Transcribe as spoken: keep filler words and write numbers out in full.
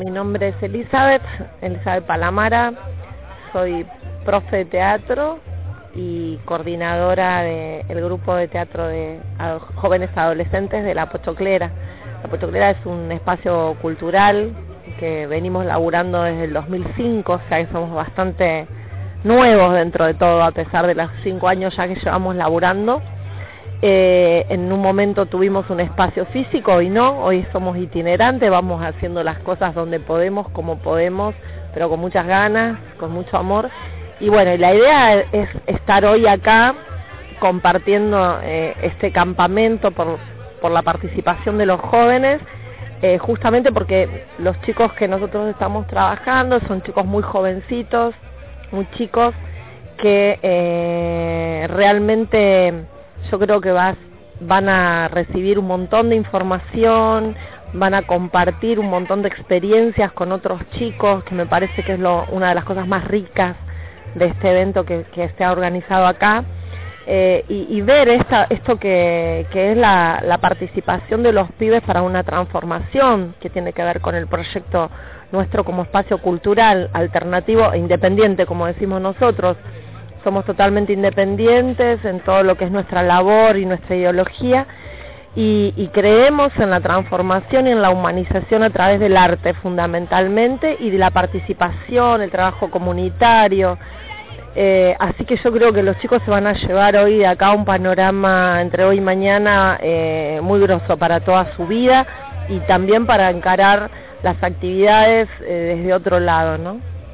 Mi nombre es Elizabeth, Elizabeth Palamara, soy profe de teatro y coordinadora del grupo de teatro de jóvenes adolescentes de La Pochoclera. La Pochoclera es un espacio cultural que venimos laburando desde el dos mil cinco, o sea que somos bastante nuevos dentro de todo, a pesar de los cinco años ya que llevamos laburando. Eh, en un momento tuvimos un espacio físico, hoy no, hoy somos itinerantes, vamos haciendo las cosas donde podemos, como podemos, pero con muchas ganas, con mucho amor. Y bueno, la idea es estar hoy acá compartiendo eh, este campamento por, por la participación de los jóvenes, eh, justamente porque los chicos que nosotros estamos trabajando son chicos muy jovencitos, muy chicos que eh, realmente yo creo que vas, van a recibir un montón de información, van a compartir un montón de experiencias con otros chicos, que me parece que es lo, una de las cosas más ricas de este evento que, que se ha organizado acá, eh, y, y ver esta, esto que, que es la, la participación de los pibes para una transformación que tiene que ver con el proyecto nuestro como espacio cultural, alternativo e independiente, como decimos nosotros. Somos totalmente independientes en todo lo que es nuestra labor y nuestra ideología y, y creemos en la transformación y en la humanización a través del arte fundamentalmente y de la participación, el trabajo comunitario. Eh, así que yo creo que los chicos se van a llevar hoy de acá un panorama entre hoy y mañana eh, muy grosso para toda su vida y también para encarar las actividades eh, desde otro lado, ¿no?